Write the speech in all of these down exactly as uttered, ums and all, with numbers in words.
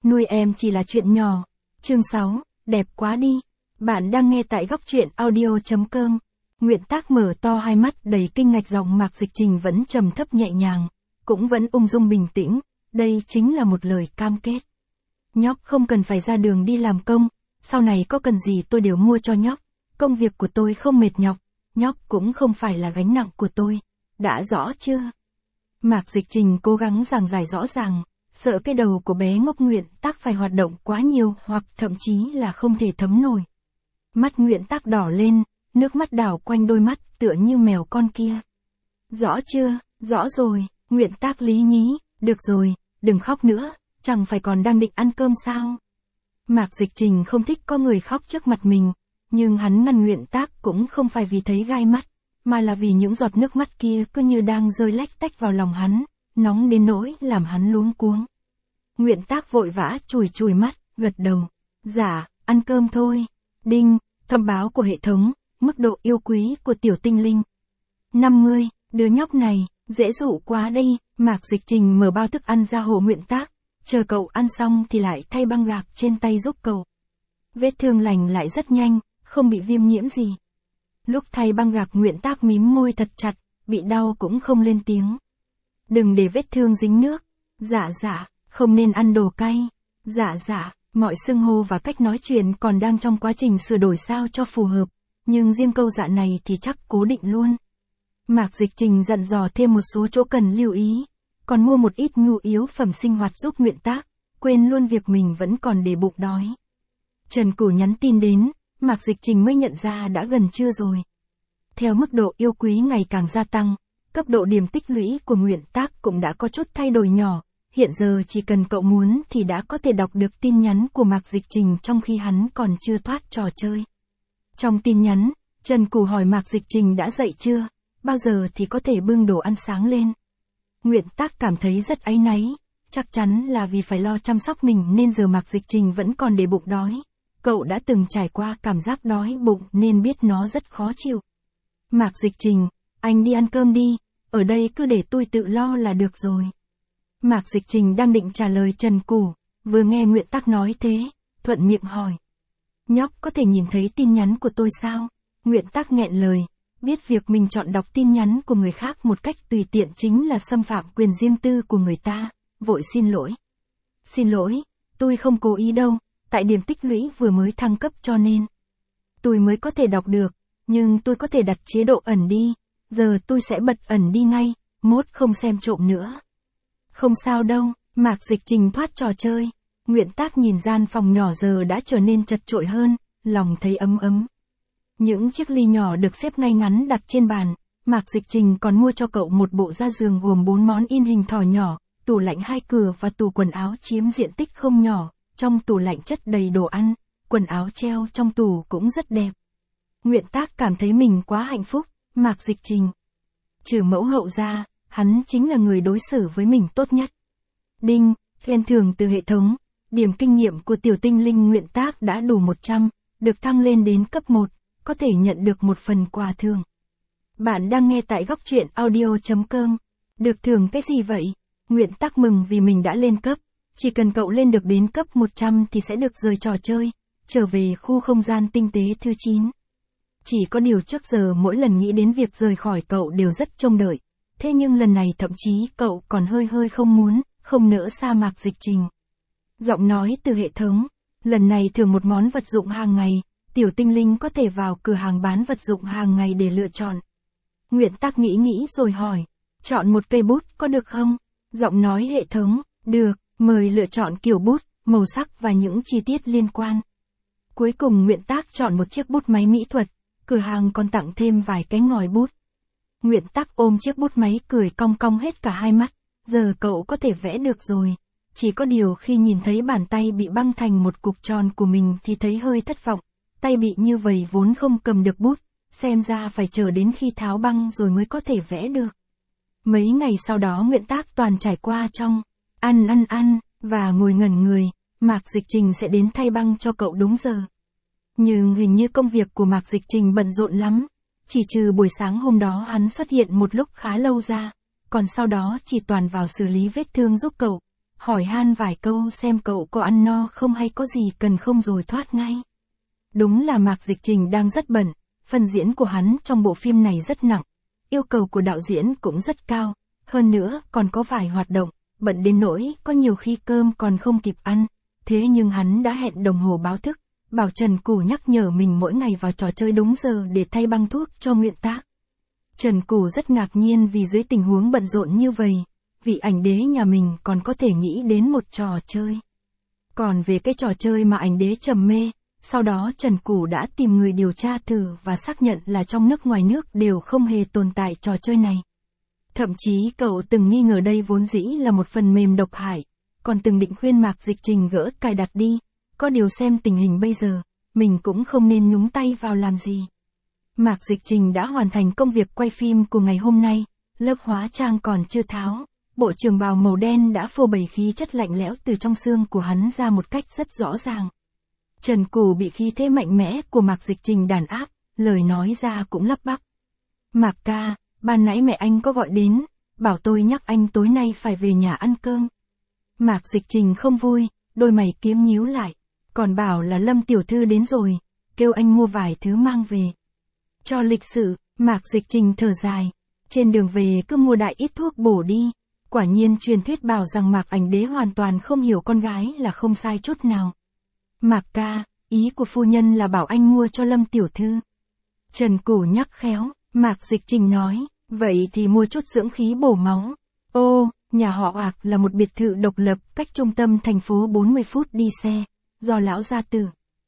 nuôi em chỉ là chuyện nhỏ. Chương sáu, đẹp quá đi. Bạn đang nghe tại góc truyện audio chấm com. Nguyện Tác mở to hai mắt đầy kinh ngạc, giọng Mạc Dịch Trình vẫn trầm thấp nhẹ nhàng, cũng vẫn ung dung bình tĩnh, đây chính là một lời cam kết. Nhóc không cần phải ra đường đi làm công, sau này có cần gì tôi đều mua cho nhóc, công việc của tôi không mệt nhọc, nhóc cũng không phải là gánh nặng của tôi, đã rõ chưa? Mạc Dịch Trình cố gắng giảng giải rõ ràng, sợ cái đầu của bé ngốc Nguyện Tác phải hoạt động quá nhiều hoặc thậm chí là không thể thấm nổi. Mắt Nguyện Tác đỏ lên, nước mắt đảo quanh đôi mắt tựa như mèo con kia. Rõ chưa, rõ rồi, Nguyện Tác lý nhí, được rồi, đừng khóc nữa, chẳng phải còn đang định ăn cơm sao? Mạc Dịch Trình không thích có người khóc trước mặt mình, nhưng hắn ngăn Nguyện Tác cũng không phải vì thấy gai mắt, mà là vì những giọt nước mắt kia cứ như đang rơi lách tách vào lòng hắn, nóng đến nỗi làm hắn luống cuống. Nguyện Tác vội vã chùi chùi mắt, gật đầu. Dạ, ăn cơm thôi. Đinh, thông báo của hệ thống, mức độ yêu quý của tiểu tinh linh. năm mươi, đứa nhóc này, dễ dụ quá đây. Mạc Dịch Trình mở bao thức ăn ra hộ Nguyện Tác, chờ cậu ăn xong thì lại thay băng gạc trên tay giúp cậu. Vết thương lành lại rất nhanh, không bị viêm nhiễm gì. Lúc thay băng gạc Nguyện Tác mím môi thật chặt, bị đau cũng không lên tiếng. Đừng để vết thương dính nước. Dạ dạ, không nên ăn đồ cay. Dạ dạ, mọi xưng hô và cách nói chuyện còn đang trong quá trình sửa đổi sao cho phù hợp, nhưng riêng câu dạ này thì chắc cố định luôn. Mạc Dịch Trình dặn dò thêm một số chỗ cần lưu ý, còn mua một ít nhu yếu phẩm sinh hoạt giúp Nguyện Tác, quên luôn việc mình vẫn còn để bụng đói. Trần Cửu nhắn tin đến, Mạc Dịch Trình mới nhận ra đã gần trưa rồi. Theo mức độ yêu quý ngày càng gia tăng, cấp độ điểm tích lũy của Nguyện Tác cũng đã có chút thay đổi nhỏ, hiện giờ chỉ cần cậu muốn thì đã có thể đọc được tin nhắn của Mạc Dịch Trình trong khi hắn còn chưa thoát trò chơi. Trong tin nhắn, Trần Cửu hỏi Mạc Dịch Trình đã dậy chưa, bao giờ thì có thể bưng đồ ăn sáng lên. Nguyện Tác cảm thấy rất áy náy, chắc chắn là vì phải lo chăm sóc mình nên giờ Mạc Dịch Trình vẫn còn để bụng đói. Cậu đã từng trải qua cảm giác đói bụng nên biết nó rất khó chịu. Mạc Dịch Trình, anh đi ăn cơm đi, ở đây cứ để tôi tự lo là được rồi. Mạc Dịch Trình đang định trả lời Trần Cửu, vừa nghe Nguyện Tác nói thế, thuận miệng hỏi. Nhóc có thể nhìn thấy tin nhắn của tôi sao? Nguyện Tác nghẹn lời, biết việc mình chọn đọc tin nhắn của người khác một cách tùy tiện chính là xâm phạm quyền riêng tư của người ta, vội xin lỗi. Xin lỗi, tôi không cố ý đâu, tại điểm tích lũy vừa mới thăng cấp cho nên tôi mới có thể đọc được, nhưng tôi có thể đặt chế độ ẩn đi, giờ tôi sẽ bật ẩn đi ngay, mốt không xem trộm nữa. Không sao đâu, Mạc Dịch Trình thoát trò chơi. Nguyện Tác nhìn gian phòng nhỏ giờ đã trở nên chật chội hơn, lòng thấy ấm ấm. Những chiếc ly nhỏ được xếp ngay ngắn đặt trên bàn, Mạc Dịch Trình còn mua cho cậu một bộ da giường gồm bốn món in hình thỏ nhỏ, tủ lạnh hai cửa và tủ quần áo chiếm diện tích không nhỏ, trong tủ lạnh chất đầy đồ ăn, quần áo treo trong tủ cũng rất đẹp. Nguyện Tác cảm thấy mình quá hạnh phúc, Mạc Dịch Trình. Trừ mẫu hậu ra, hắn chính là người đối xử với mình tốt nhất. Đinh, khen thưởng từ hệ thống, điểm kinh nghiệm của tiểu tinh linh Nguyện Tác đã đủ một trăm, được thăng lên đến cấp một, có thể nhận được một phần quà thưởng. Bạn đang nghe tại góc truyện audio chấm com. Được thưởng cái gì vậy? Nguyện Tác mừng vì mình đã lên cấp, chỉ cần cậu lên được đến cấp một trăm thì sẽ được rời trò chơi, trở về khu không gian tinh tế thứ chín. Chỉ có điều trước giờ mỗi lần nghĩ đến việc rời khỏi cậu đều rất trông đợi. Thế nhưng lần này thậm chí cậu còn hơi hơi không muốn, không nỡ xa Mạc Dịch Trình. Giọng nói từ hệ thống, lần này thưởng một món vật dụng hàng ngày, tiểu tinh linh có thể vào cửa hàng bán vật dụng hàng ngày để lựa chọn. Nguyện Tác nghĩ nghĩ rồi hỏi, chọn một cây bút có được không? Giọng nói hệ thống, được, mời lựa chọn kiểu bút, màu sắc và những chi tiết liên quan. Cuối cùng Nguyện Tác chọn một chiếc bút máy mỹ thuật, cửa hàng còn tặng thêm vài cái ngòi bút. Nguyện Tác ôm chiếc bút máy cười cong cong hết cả hai mắt, giờ cậu có thể vẽ được rồi. Chỉ có điều khi nhìn thấy bàn tay bị băng thành một cục tròn của mình thì thấy hơi thất vọng, tay bị như vậy vốn không cầm được bút, xem ra phải chờ đến khi tháo băng rồi mới có thể vẽ được. Mấy ngày sau đó Nguyện Tác toàn trải qua trong ăn ăn ăn, và ngồi ngẩn người, Mạc Dịch Trình sẽ đến thay băng cho cậu đúng giờ. Nhưng hình như công việc của Mạc Dịch Trình bận rộn lắm. Chỉ trừ buổi sáng hôm đó hắn xuất hiện một lúc khá lâu ra, còn sau đó chỉ toàn vào xử lý vết thương giúp cậu, hỏi han vài câu xem cậu có ăn no không hay có gì cần không rồi thoát ngay. Đúng là Mạc Dịch Trình đang rất bận, phần diễn của hắn trong bộ phim này rất nặng, yêu cầu của đạo diễn cũng rất cao, hơn nữa còn có vài hoạt động, bận đến nỗi có nhiều khi cơm còn không kịp ăn, thế nhưng hắn đã hẹn đồng hồ báo thức, bảo Trần Củ nhắc nhở mình mỗi ngày vào trò chơi đúng giờ để thay băng thuốc cho Nguyện Tác. Trần Củ rất ngạc nhiên vì dưới tình huống bận rộn như vậy, vị ảnh đế nhà mình còn có thể nghĩ đến một trò chơi. Còn về cái trò chơi mà ảnh đế trầm mê, sau đó Trần Củ đã tìm người điều tra thử và xác nhận là trong nước ngoài nước đều không hề tồn tại trò chơi này. Thậm chí cậu từng nghi ngờ đây vốn dĩ là một phần mềm độc hại, còn từng định khuyên Mạc Dịch Trình gỡ cài đặt đi, có điều xem tình hình bây giờ, mình cũng không nên nhúng tay vào làm gì. Mạc Dịch Trình đã hoàn thành công việc quay phim của ngày hôm nay, lớp hóa trang còn chưa tháo, bộ trường bào màu đen đã phô bày khí chất lạnh lẽo từ trong xương của hắn ra một cách rất rõ ràng. Trần Củ bị khí thế mạnh mẽ của Mạc Dịch Trình đàn áp, lời nói ra cũng lắp bắp. Mạc ca, ban nãy mẹ anh có gọi đến, bảo tôi nhắc anh tối nay phải về nhà ăn cơm. Mạc Dịch Trình không vui, đôi mày kiếm nhíu lại, còn bảo là Lâm tiểu thư đến rồi, kêu anh mua vài thứ mang về. Cho lịch sự, Mạc Dịch Trình thở dài, trên đường về cứ mua đại ít thuốc bổ đi, quả nhiên truyền thuyết bảo rằng Mạc ảnh đế hoàn toàn không hiểu con gái là không sai chút nào. Mạc ca, ý của phu nhân là bảo anh mua cho Lâm tiểu thư. Trần Củ nhắc khéo, Mạc Dịch Trình nói, vậy thì mua chút dưỡng khí bổ máu. Ô, nhà họ Ạc là một biệt thự độc lập cách trung tâm thành phố bốn mươi phút đi xe, do lão gia tử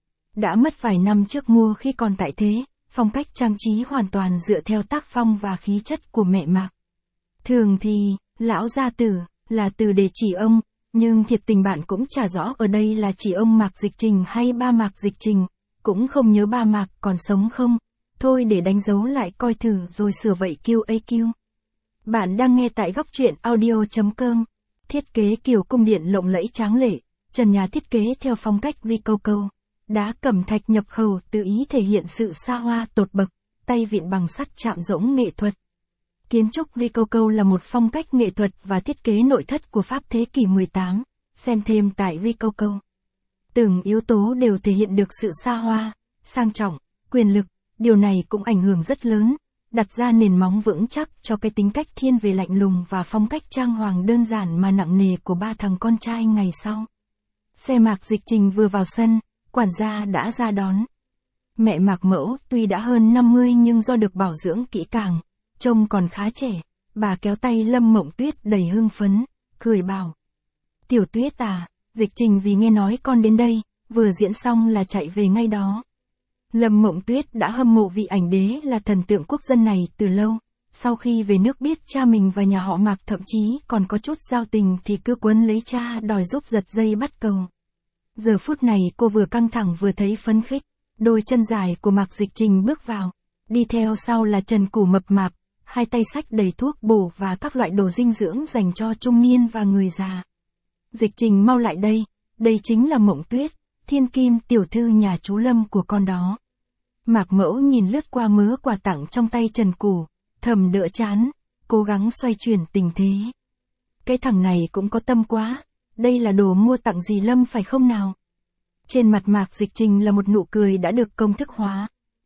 đã mất vài năm trước mua khi còn tại thế, phong cách trang trí hoàn toàn dựa theo tác phong và khí chất của mẹ Mạc. Thường thì, lão gia tử, là từ để chỉ ông, nhưng thiệt tình bạn cũng chả rõ ở đây là chỉ ông Mạc Dịch Trình hay ba Mạc Dịch Trình, cũng không nhớ ba Mạc còn sống không, thôi để đánh dấu lại coi thử rồi sửa vậy Q A Q. Bạn đang nghe tại góc truyện audio chấm com, thiết kế kiểu cung điện lộng lẫy tráng lệ, trần nhà thiết kế theo phong cách Rococo, đá cẩm thạch nhập khẩu tự ý thể hiện sự xa hoa tột bậc, tay vịn bằng sắt chạm rỗng nghệ thuật. Kiến trúc Rococo là một phong cách nghệ thuật và thiết kế nội thất của Pháp thế kỷ mười tám, xem thêm tại Rococo. Từng yếu tố đều thể hiện được sự xa hoa, sang trọng, quyền lực, điều này cũng ảnh hưởng rất lớn, đặt ra nền móng vững chắc cho cái tính cách thiên về lạnh lùng và phong cách trang hoàng đơn giản mà nặng nề của ba thằng con trai ngày sau. Xe Mạc Dịch Trình vừa vào sân, quản gia đã ra đón. Mẹ Mạc Mẫu tuy đã hơn năm mươi nhưng do được bảo dưỡng kỹ càng, trông còn khá trẻ, bà kéo tay Lâm Mộng Tuyết đầy hưng phấn, cười bảo. Tiểu Tuyết à, Dịch Trình vì nghe nói con đến đây, vừa diễn xong là chạy về ngay đó. Lâm Mộng Tuyết đã hâm mộ vị ảnh đế là thần tượng quốc dân này từ lâu, sau khi về nước biết cha mình và nhà họ Mạc thậm chí còn có chút giao tình thì cứ quấn lấy cha đòi giúp giật dây bắt cầu. Giờ phút này cô vừa căng thẳng vừa thấy phấn khích, đôi chân dài của Mạc Dịch Trình bước vào, đi theo sau là Trần Củ mập mạp, hai tay xách đầy thuốc bổ và các loại đồ dinh dưỡng dành cho trung niên và người già. Dịch Trình mau lại đây, đây chính là Mộng Tuyết, thiên kim tiểu thư nhà chú Lâm của con đó. Mạc Mẫu nhìn lướt qua mớ quà tặng trong tay Trần Củ, thầm đỡ chán, cố gắng xoay chuyển tình thế. Cái thằng này cũng có tâm quá, đây là đồ mua tặng dì Lâm phải không nào? Trên mặt Mạc Dịch Trình là một nụ cười đã được công thức hóa.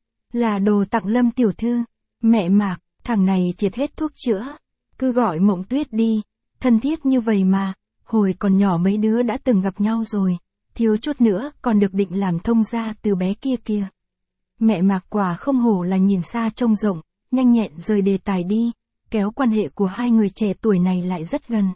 Là đồ tặng Lâm tiểu thư, mẹ Mạc, thằng này thiệt hết thuốc chữa, cứ gọi Mộng Tuyết đi, thân thiết như vậy mà, hồi còn nhỏ mấy đứa đã từng gặp nhau rồi, thiếu chút nữa còn được định làm thông gia từ bé kia kìa. Mẹ Mạc quả không hổ là nhìn xa trông rộng, nhanh nhẹn rời đề tài đi, kéo quan hệ của hai người trẻ tuổi này lại rất gần.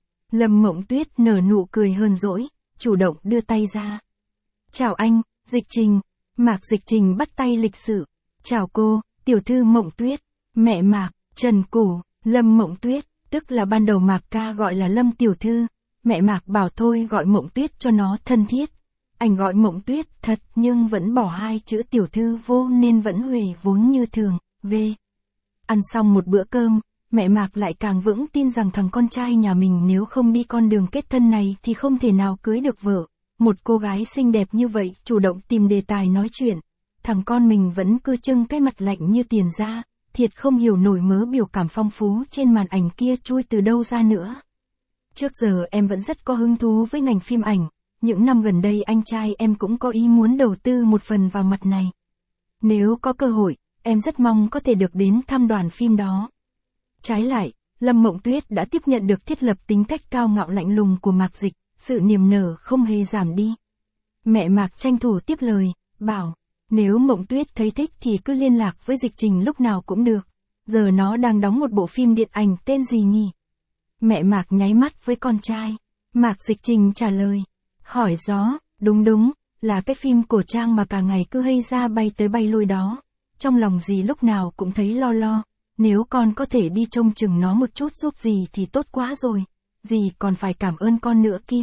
Lâm Mộng Tuyết nở nụ cười hờn dỗi, chủ động đưa tay ra. Chào anh, Dịch Trình. Mạc Dịch Trình bắt tay lịch sự. Chào cô, tiểu thư Mộng Tuyết. Mẹ Mạc, Trần Củ, Lâm Mộng Tuyết, tức là ban đầu Mạc ca gọi là Lâm tiểu thư. Mẹ Mạc bảo thôi gọi Mộng Tuyết cho nó thân thiết. Anh gọi Mộng Tuyết thật nhưng vẫn bỏ hai chữ tiểu thư vô nên vẫn huề vốn như thường, về. Ăn xong một bữa cơm, mẹ Mạc lại càng vững tin rằng thằng con trai nhà mình nếu không đi con đường kết thân này thì không thể nào cưới được vợ. Một cô gái xinh đẹp như vậy chủ động tìm đề tài nói chuyện. Thằng con mình vẫn cứ trưng cái mặt lạnh như tiền ra, thiệt không hiểu nổi mớ biểu cảm phong phú trên màn ảnh kia chui từ đâu ra nữa. Trước giờ em vẫn rất có hứng thú với ngành phim ảnh, những năm gần đây anh trai em cũng có ý muốn đầu tư một phần vào mặt này. Nếu có cơ hội, em rất mong có thể được đến thăm đoàn phim đó. Trái lại, Lâm Mộng Tuyết đã tiếp nhận được thiết lập tính cách cao ngạo lạnh lùng của Mạc Dịch, sự niềm nở không hề giảm đi. Mẹ Mạc tranh thủ tiếp lời, bảo, nếu Mộng Tuyết thấy thích thì cứ liên lạc với Dịch Trình lúc nào cũng được. Giờ nó đang đóng một bộ phim điện ảnh tên gì nhỉ? Mẹ Mạc nháy mắt với con trai. Mạc Dịch Trình trả lời, hỏi gió, đúng đúng, là cái phim cổ trang mà cả ngày cứ hay ra bay tới bay lui đó. Trong lòng dì lúc nào cũng thấy lo lo, nếu con có thể đi trông chừng nó một chút giúp dì thì tốt quá rồi, dì còn phải cảm ơn con nữa kia.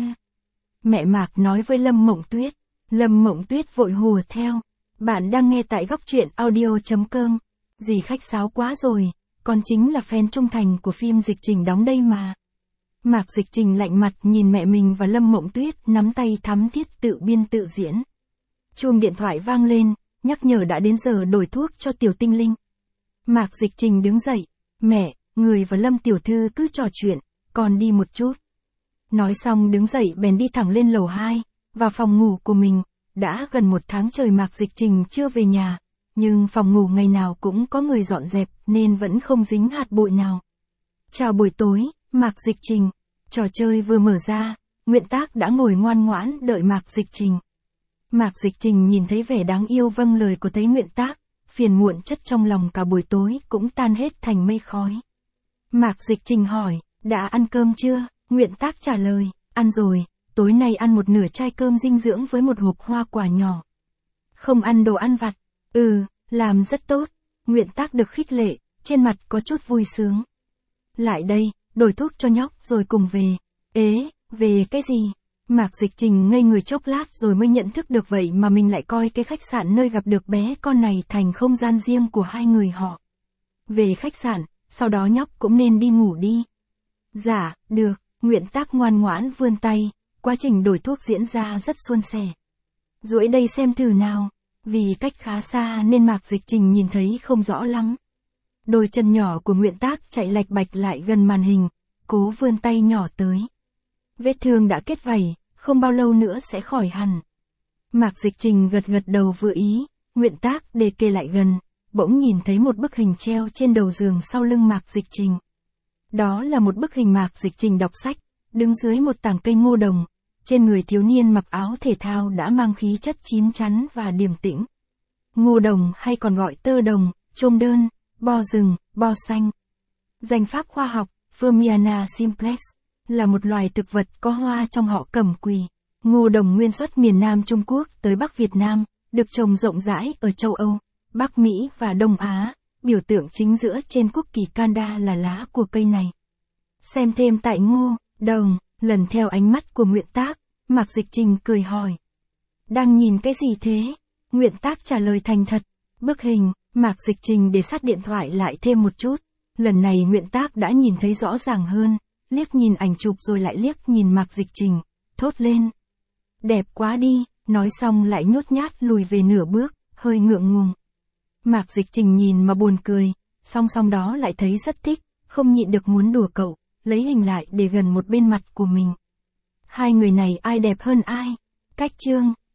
Mẹ Mạc nói với Lâm Mộng Tuyết. Lâm Mộng Tuyết vội hùa theo, bạn đang nghe tại góc truyện audio chấm com. Dì khách sáo quá rồi, con chính là fan trung thành của phim Dịch Trình đóng đây mà. Mạc Dịch Trình lạnh mặt nhìn mẹ mình và Lâm Mộng Tuyết nắm tay thắm thiết tự biên tự diễn. Chuông điện thoại vang lên, nhắc nhở đã đến giờ đổi thuốc cho Tiểu Tinh Linh. Mạc Dịch Trình đứng dậy, mẹ, người và Lâm tiểu thư cứ trò chuyện, con đi một chút. Nói xong đứng dậy bèn đi thẳng lên lầu hai, vào phòng ngủ của mình. Đã gần một tháng trời Mạc Dịch Trình chưa về nhà, nhưng phòng ngủ ngày nào cũng có người dọn dẹp nên vẫn không dính hạt bụi nào. Chào buổi tối, Mạc Dịch Trình. Trò chơi vừa mở ra, Nguyện Tác đã ngồi ngoan ngoãn đợi Mạc Dịch Trình. Mạc Dịch Trình nhìn thấy vẻ đáng yêu vâng lời của thấy Nguyện Tác, phiền muộn chất trong lòng cả buổi tối cũng tan hết thành mây khói. Mạc Dịch Trình hỏi, đã ăn cơm chưa? Nguyện Tác trả lời, ăn rồi, tối nay ăn một nửa chai cơm dinh dưỡng với một hộp hoa quả nhỏ. Không ăn đồ ăn vặt. Ừ, làm rất tốt. Nguyện Tác được khích lệ, trên mặt có chút vui sướng. Lại đây, đổi thuốc cho nhóc rồi cùng về. Ế, về cái gì? Mạc Dịch Trình ngây người chốc lát rồi mới nhận thức được vậy mà mình lại coi cái khách sạn nơi gặp được bé con này thành không gian riêng của hai người họ. Về khách sạn, sau đó nhóc cũng nên đi ngủ đi. Dạ, được, Nguyện Tác ngoan ngoãn vươn tay, quá trình đổi thuốc diễn ra rất suôn sẻ. Duỗi đây xem thử nào, vì cách khá xa nên Mạc Dịch Trình nhìn thấy không rõ lắm. Đôi chân nhỏ của Nguyện Tác chạy lạch bạch lại gần màn hình, cố vươn tay nhỏ tới. Vết thương đã kết vảy, không bao lâu nữa sẽ khỏi hẳn. Mạc Dịch Trình gật gật đầu vừa ý, Nguyện Tác để kề lại gần, bỗng nhìn thấy một bức hình treo trên đầu giường sau lưng Mạc Dịch Trình. Đó là một bức hình Mạc Dịch Trình đọc sách, đứng dưới một tảng cây ngô đồng, trên người thiếu niên mặc áo thể thao đã mang khí chất chín chắn và điềm tĩnh. Ngô đồng hay còn gọi tơ đồng, chôm đơn, bo rừng, bo xanh. Danh pháp khoa học, Phormiana simplex, là một loài thực vật có hoa trong họ cẩm quỳ. Ngô đồng nguyên xuất miền Nam Trung Quốc tới Bắc Việt Nam, được trồng rộng rãi ở châu Âu, Bắc Mỹ và Đông Á, biểu tượng chính giữa trên quốc kỳ Canada là lá của cây này. Xem thêm tại Ngô đồng, lần theo ánh mắt của Nguyện Tác, Mạc Dịch Trình cười hỏi. Đang nhìn cái gì thế? Nguyện Tác trả lời thành thật. Bức hình, Mạc Dịch Trình để sát điện thoại lại thêm một chút. Lần này Nguyện Tác đã nhìn thấy rõ ràng hơn, liếc nhìn ảnh chụp rồi lại liếc nhìn Mạc Dịch Trình, thốt lên. Đẹp quá đi, nói xong lại nhút nhát lùi về nửa bước, hơi ngượng ngùng. Mạc Dịch Trình nhìn mà buồn cười, song song đó lại thấy rất thích, không nhịn được muốn đùa cậu, lấy hình lại để gần một bên mặt của mình. Hai người này ai đẹp hơn ai? Cách chương,